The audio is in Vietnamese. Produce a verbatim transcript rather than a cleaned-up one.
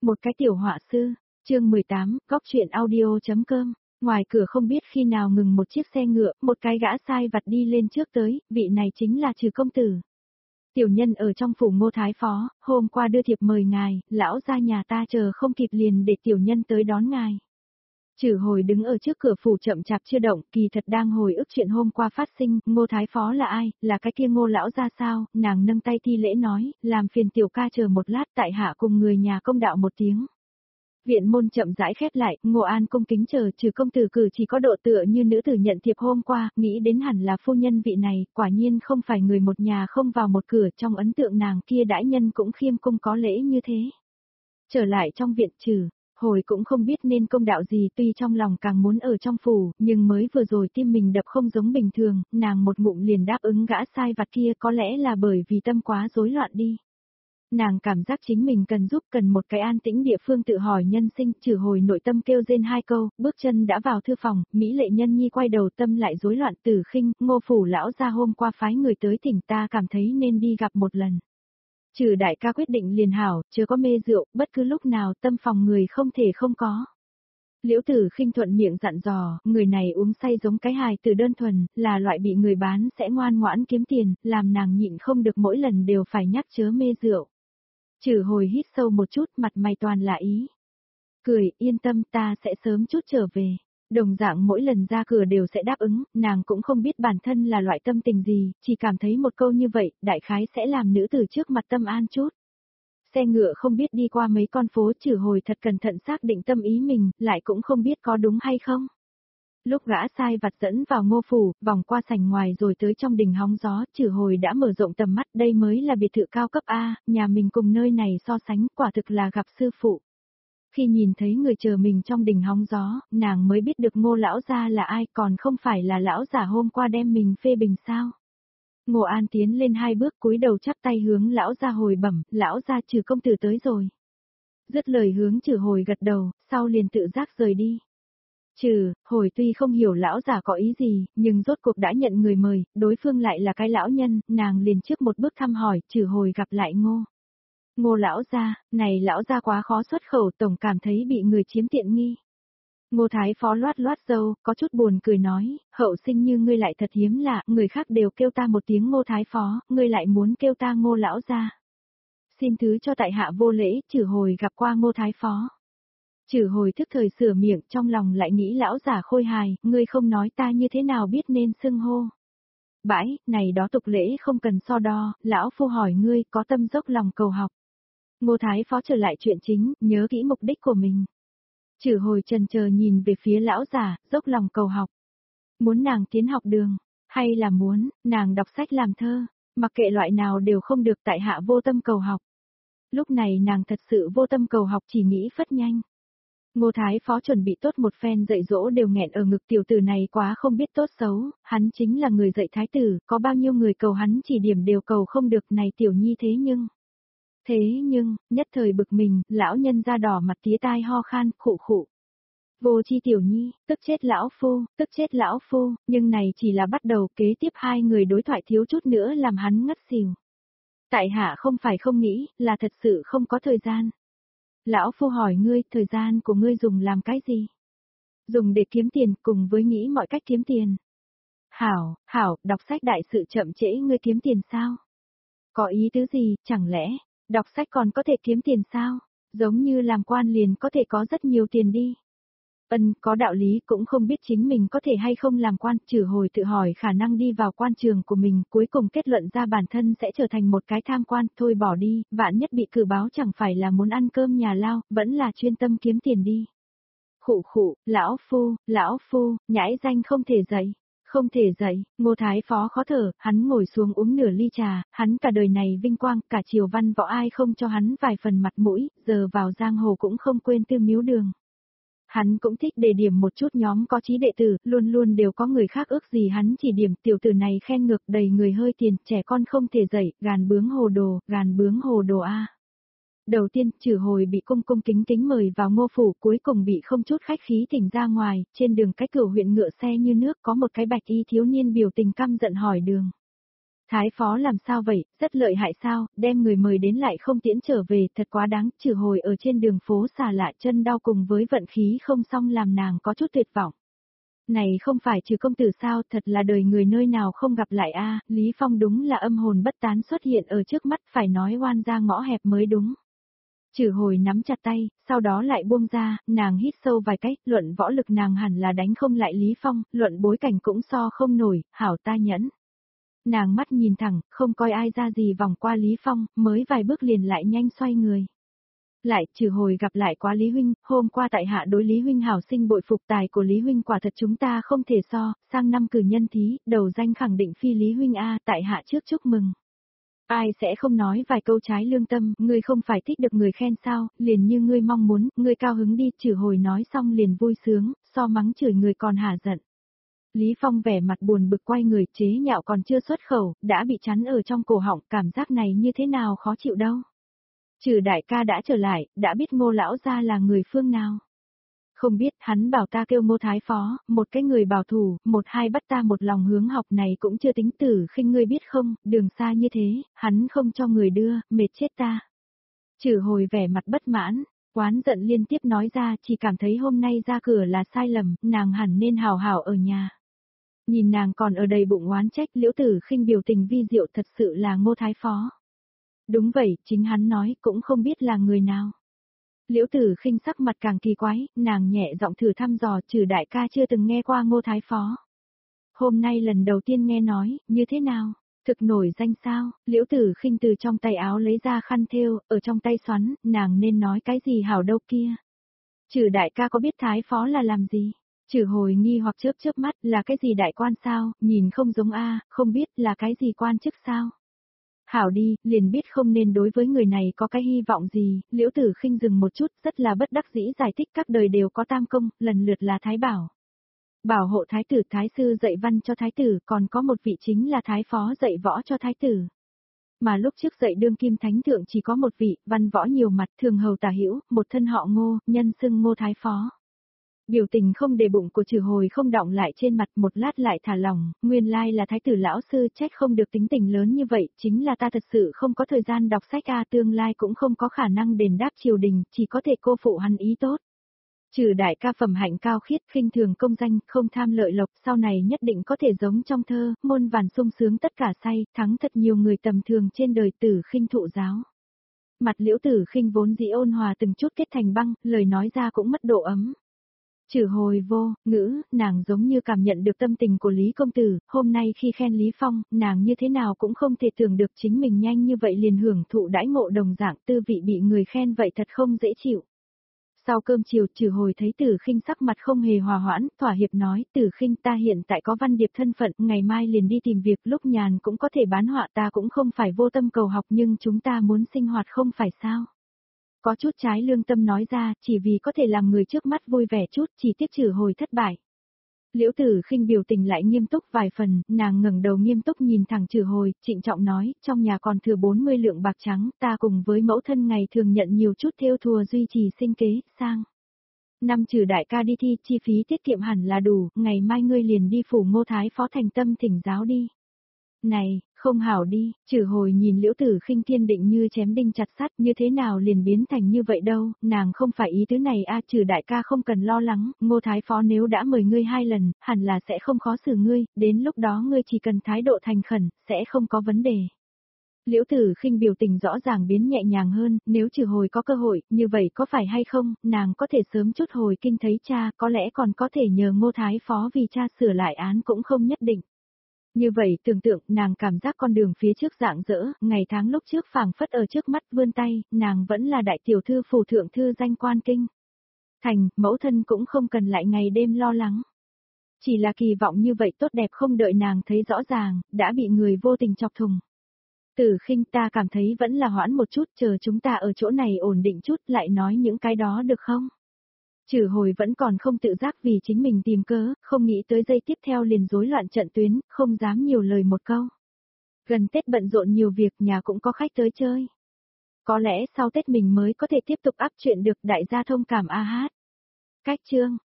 Một cái tiểu họa sư, chương mười tám, góc truyện audio.com. Ngoài cửa không biết khi nào ngừng một chiếc xe ngựa, một cái gã sai vặt đi lên trước tới, vị này chính là Trừ công tử. Tiểu nhân ở trong phủ Ngô Thái Phó, hôm qua đưa thiệp mời ngài, lão gia nhà ta chờ không kịp liền để tiểu nhân tới đón ngài. Trừ Hồi đứng ở trước cửa phủ chậm chạp chưa động, kỳ thật đang hồi ức chuyện hôm qua phát sinh, Ngô Thái Phó là ai, là cái kia Ngô lão gia sao, nàng nâng tay thi lễ nói, làm phiền tiểu ca chờ một lát tại hạ cùng người nhà công đạo một tiếng. Viện môn chậm rãi khép lại, Ngô An cung kính chờ, Trừ công tử cử chỉ có độ tựa như nữ tử nhận thiệp hôm qua, nghĩ đến hẳn là phu nhân vị này, quả nhiên không phải người một nhà không vào một cửa, trong ấn tượng nàng kia đãi nhân cũng khiêm cung có lễ như thế. Trở lại trong viện Trừ Hồi cũng không biết nên công đạo gì, tuy trong lòng càng muốn ở trong phủ, nhưng mới vừa rồi tim mình đập không giống bình thường, nàng một ngụm liền đáp ứng gã sai vặt kia, có lẽ là bởi vì tâm quá rối loạn đi. Nàng cảm giác chính mình cần giúp, cần một cái an tĩnh địa phương tự hỏi nhân sinh. Trừ Hồi nội tâm kêu rên hai câu, bước chân đã vào thư phòng, mỹ lệ nhân nhi quay đầu, tâm lại rối loạn. Tử Khinh, Ngô phủ lão gia hôm qua phái người tới thỉnh ta, cảm thấy nên đi gặp một lần. Trừ đại ca quyết định liền hảo, chớ có mê rượu, bất cứ lúc nào tâm phòng người không thể không có. Liễu Tử Khinh thuận miệng dặn dò, người này uống say giống cái hài tử đơn thuần, là loại bị người bán sẽ ngoan ngoãn kiếm tiền, làm nàng nhịn không được mỗi lần đều phải nhắc chớ mê rượu. Trừ Hồi hít sâu một chút, mặt mày toàn là ý. Cười, yên tâm, ta sẽ sớm chút trở về. Đồng dạng mỗi lần ra cửa đều sẽ đáp ứng, nàng cũng không biết bản thân là loại tâm tình gì, chỉ cảm thấy một câu như vậy, đại khái sẽ làm nữ tử trước mặt tâm an chút. Xe ngựa không biết đi qua mấy con phố, Trừ Hồi thật cẩn thận xác định tâm ý mình, lại cũng không biết có đúng hay không. Lúc gã sai vặt dẫn vào Ngô phủ, vòng qua sảnh ngoài rồi tới trong đình hóng gió, Trừ Hồi đã mở rộng tầm mắt, đây mới là biệt thự cao cấp A, nhà mình cùng nơi này so sánh, quả thực là gặp sư phụ. Khi nhìn thấy người chờ mình trong đình hóng gió, nàng mới biết được Ngô lão gia là ai, còn không phải là lão giả hôm qua đem mình phê bình sao. Ngô An tiến lên hai bước, cúi đầu chắp tay hướng lão gia hồi bẩm, lão gia Trừ công tử tới rồi. Dứt lời hướng Trừ Hồi gật đầu, sau liền tự giác rời đi. Trừ Hồi tuy không hiểu lão giả có ý gì, nhưng rốt cuộc đã nhận người mời, đối phương lại là cái lão nhân, nàng liền trước một bước thăm hỏi, Trừ Hồi gặp lại Ngô. Ngô lão gia, này lão gia quá khó xuất khẩu, tổng cảm thấy bị người chiếm tiện nghi. Ngô Thái Phó loát loát râu, có chút buồn cười nói, hậu sinh như ngươi lại thật hiếm lạ, người khác đều kêu ta một tiếng Ngô Thái Phó, ngươi lại muốn kêu ta Ngô lão gia. Xin thứ cho tại hạ vô lễ, Trừ Hồi gặp qua Ngô Thái Phó. Trừ Hồi thức thời sửa miệng, trong lòng lại nghĩ lão giả khôi hài, ngươi không nói ta như thế nào biết nên xưng hô. Bãi, này đó tục lễ không cần so đo, lão phu hỏi ngươi có tâm dốc lòng cầu học. Ngô Thái Phó trở lại chuyện chính, nhớ kỹ mục đích của mình. Trừ Hồi trần chờ nhìn về phía lão giả, dốc lòng cầu học. Muốn nàng tiến học đường, hay là muốn, nàng đọc sách làm thơ, mặc kệ loại nào đều không được, tại hạ vô tâm cầu học. Lúc này nàng thật sự vô tâm cầu học, chỉ nghĩ phất nhanh. Ngô Thái Phó chuẩn bị tốt một phen dạy dỗ đều nghẹn ở ngực, tiểu tử này quá không biết tốt xấu, hắn chính là người dạy thái tử, có bao nhiêu người cầu hắn chỉ điểm đều cầu không được, này tiểu nhi thế nhưng. Thế nhưng, nhất thời bực mình, lão nhân da đỏ mặt tía tai ho khan, khụ khụ. Vô chi tiểu nhi, tức chết lão phu, tức chết lão phu, nhưng này chỉ là bắt đầu, kế tiếp hai người đối thoại thiếu chút nữa làm hắn ngất xỉu. Tại hạ không phải không nghĩ, là thật sự không có thời gian. Lão phu hỏi ngươi, thời gian của ngươi dùng làm cái gì? Dùng để kiếm tiền, cùng với nghĩ mọi cách kiếm tiền. Hảo, hảo, đọc sách đại sự chậm trễ ngươi kiếm tiền sao? Có ý tứ gì, chẳng lẽ, đọc sách còn có thể kiếm tiền sao? Giống như làm quan liền có thể có rất nhiều tiền đi. Ân, có đạo lý, cũng không biết chính mình có thể hay không làm quan. Trừ Hồi tự hỏi khả năng đi vào quan trường của mình, cuối cùng kết luận ra bản thân sẽ trở thành một cái tham quan, thôi bỏ đi, vạn nhất bị cử báo chẳng phải là muốn ăn cơm nhà lao, vẫn là chuyên tâm kiếm tiền đi. Khụ khụ, lão phu, lão phu, nhãi danh không thể dậy, không thể dậy. Ngô Thái Phó khó thở, hắn ngồi xuống uống nửa ly trà, hắn cả đời này vinh quang, cả triều văn võ ai không cho hắn vài phần mặt mũi, giờ vào giang hồ cũng không quên tư miếu đường. Hắn cũng thích đề điểm một chút nhóm có trí đệ tử, luôn luôn đều có người khác ước gì hắn chỉ điểm, tiểu tử này khen ngược đầy người hơi tiền, trẻ con không thể dậy, gàn bướng hồ đồ, gàn bướng hồ đồ a. Đầu tiên, Trừ Hồi bị cung cung kính kính mời vào Ngô phủ, cuối cùng bị không chút khách khí thỉnh ra ngoài, trên đường cách Cửu huyện ngựa xe như nước, có một cái bạch y thiếu niên biểu tình căm giận hỏi đường. Thái phó làm sao vậy, rất lợi hại sao, đem người mời đến lại không tiễn trở về, thật quá đáng, trừ hồi ở trên đường phố xả lạ chân đau cùng với vận khí không xong làm nàng có chút tuyệt vọng. Này không phải trừ công tử sao, thật là đời người nơi nào không gặp lại a. Lý Phong đúng là âm hồn bất tán xuất hiện ở trước mắt, phải nói oan ra ngõ hẹp mới đúng. Trừ hồi nắm chặt tay, sau đó lại buông ra, nàng hít sâu vài cách, luận võ lực nàng hẳn là đánh không lại Lý Phong, luận bối cảnh cũng so không nổi, hảo ta nhẫn. Nàng mắt nhìn thẳng, không coi ai ra gì vòng qua Lý Phong, mới vài bước liền lại nhanh xoay người. Lại, trừ hồi gặp lại quá Lý Huynh, hôm qua tại hạ đối Lý Huynh hảo sinh bội phục tài của Lý Huynh quả thật chúng ta không thể so, sang năm cử nhân thí, đầu danh khẳng định phi Lý Huynh A, tại hạ trước chúc mừng. Ai sẽ không nói vài câu trái lương tâm, ngươi không phải thích được người khen sao, liền như ngươi mong muốn, ngươi cao hứng đi, trừ hồi nói xong liền vui sướng, so mắng chửi người còn hả giận. Lý Phong vẻ mặt buồn bực quay người chế nhạo còn chưa xuất khẩu, đã bị chắn ở trong cổ họng, cảm giác này như thế nào khó chịu đâu. Trừ đại ca đã trở lại, đã biết Ngô lão gia là người phương nào. Không biết, hắn bảo ta kêu Ngô thái phó, một cái người bảo thủ, một hai bắt ta một lòng hướng học này cũng chưa tính Tử Khinh ngươi biết không, đường xa như thế, hắn không cho người đưa, mệt chết ta. Trừ hồi vẻ mặt bất mãn, oán giận liên tiếp nói ra, chỉ cảm thấy hôm nay ra cửa là sai lầm, nàng hẳn nên hào hảo ở nhà. Nhìn nàng còn ở đầy bụng oán trách, Liễu Tử Khinh biểu tình vi diệu, thật sự là Ngô thái phó. Đúng vậy, chính hắn nói, cũng không biết là người nào. Liễu Tử Khinh sắc mặt càng kỳ quái, nàng nhẹ giọng thử thăm dò, trừ đại ca chưa từng nghe qua Ngô thái phó. Hôm nay lần đầu tiên nghe nói, như thế nào? Thực nổi danh sao? Liễu Tử Khinh từ trong tay áo lấy ra khăn thêu, ở trong tay xoắn, nàng nên nói cái gì hảo đâu kia? Trừ đại ca có biết thái phó là làm gì? Trừ hồi nghi hoặc chớp chớp mắt, là cái gì đại quan sao, nhìn không giống a, không biết là cái gì quan chức sao? Hảo đi, liền biết không nên đối với người này có cái hy vọng gì, Liễu Tử Khinh dừng một chút, rất là bất đắc dĩ giải thích các đời đều có tam công, lần lượt là thái bảo. Bảo hộ thái tử, thái sư dạy văn cho thái tử, còn có một vị chính là thái phó dạy võ cho thái tử. Mà lúc trước dạy đương kim thánh thượng chỉ có một vị, văn võ nhiều mặt, thường hầu tả hữu, một thân họ Ngô, nhân xưng Ngô thái phó. Biểu tình không để bụng của trừ hồi không đọng lại trên mặt, một lát lại thả lỏng, nguyên lai là thái tử lão sư, trách không được tính tình lớn như vậy, chính là ta thật sự không có thời gian đọc sách a, tương lai cũng không có khả năng đền đáp triều đình, chỉ có thể cô phụ hắn ý tốt. Trừ đại ca phẩm hạnh cao khiết, khinh thường công danh, không tham lợi lộc, sau này nhất định có thể giống trong thơ, muôn vàn sung sướng tất cả say, thắng thật nhiều người tầm thường trên đời, Tử Khinh thụ giáo. Mặt Liễu Tử Khinh vốn dĩ ôn hòa từng chút kết thành băng, lời nói ra cũng mất độ ấm. Trừ hồi vô, ngữ, nàng giống như cảm nhận được tâm tình của Lý công tử, hôm nay khi khen Lý Phong, nàng như thế nào cũng không thể tưởng được chính mình nhanh như vậy liền hưởng thụ đãi ngộ đồng dạng, tư vị bị người khen vậy thật không dễ chịu. Sau cơm chiều, trừ hồi thấy Tử Khinh sắc mặt không hề hòa hoãn, thỏa hiệp nói, Tử Khinh ta hiện tại có văn điệp thân phận, ngày mai liền đi tìm việc, lúc nhàn cũng có thể bán họa, ta cũng không phải vô tâm cầu học nhưng chúng ta muốn sinh hoạt không phải sao. Có chút trái lương tâm nói ra, chỉ vì có thể làm người trước mắt vui vẻ chút, chỉ tiếc trừ hồi thất bại. Liễu Tử Khinh biểu tình lại nghiêm túc vài phần, nàng ngẩng đầu nghiêm túc nhìn thẳng trừ hồi, trịnh trọng nói, trong nhà còn thừa bốn mươi lượng bạc trắng, ta cùng với mẫu thân ngày thường nhận nhiều chút thêu thùa duy trì sinh kế, sang. Năm trừ đại ca đi thi, chi phí tiết kiệm hẳn là đủ, ngày mai ngươi liền đi phủ Ngô thái phó thành tâm thỉnh giáo đi. Này, không hảo đi, trừ hồi nhìn Liễu Tử Khinh kiên định như chém đinh chặt sắt, như thế nào liền biến thành như vậy đâu, nàng không phải ý tứ này a, trừ đại ca không cần lo lắng, Ngô thái phó nếu đã mời ngươi hai lần, hẳn là sẽ không khó xử ngươi, đến lúc đó ngươi chỉ cần thái độ thành khẩn, sẽ không có vấn đề. Liễu Tử Khinh biểu tình rõ ràng biến nhẹ nhàng hơn, nếu trừ hồi có cơ hội, như vậy có phải hay không, nàng có thể sớm chút hồi kinh thấy cha, có lẽ còn có thể nhờ Ngô thái phó vì cha sửa lại án cũng không nhất định. Như vậy tưởng tượng, nàng cảm giác con đường phía trước rạng rỡ, ngày tháng lúc trước phảng phất ở trước mắt vươn tay, nàng vẫn là đại tiểu thư phủ thượng thư danh quan kinh. Thành, mẫu thân cũng không cần lại ngày đêm lo lắng. Chỉ là kỳ vọng như vậy tốt đẹp không đợi nàng thấy rõ ràng, đã bị người vô tình chọc thùng. Tử Khinh ta cảm thấy vẫn là hoãn một chút, chờ chúng ta ở chỗ này ổn định chút lại nói những cái đó được không? Trừ hồi vẫn còn không tự giác vì chính mình tìm cớ, không nghĩ tới giây tiếp theo liền rối loạn trận tuyến, không dám nhiều lời một câu. Gần Tết bận rộn nhiều việc, nhà cũng có khách tới chơi. Có lẽ sau Tết mình mới có thể tiếp tục áp chuyện được, đại gia thông cảm a hát. Cách chương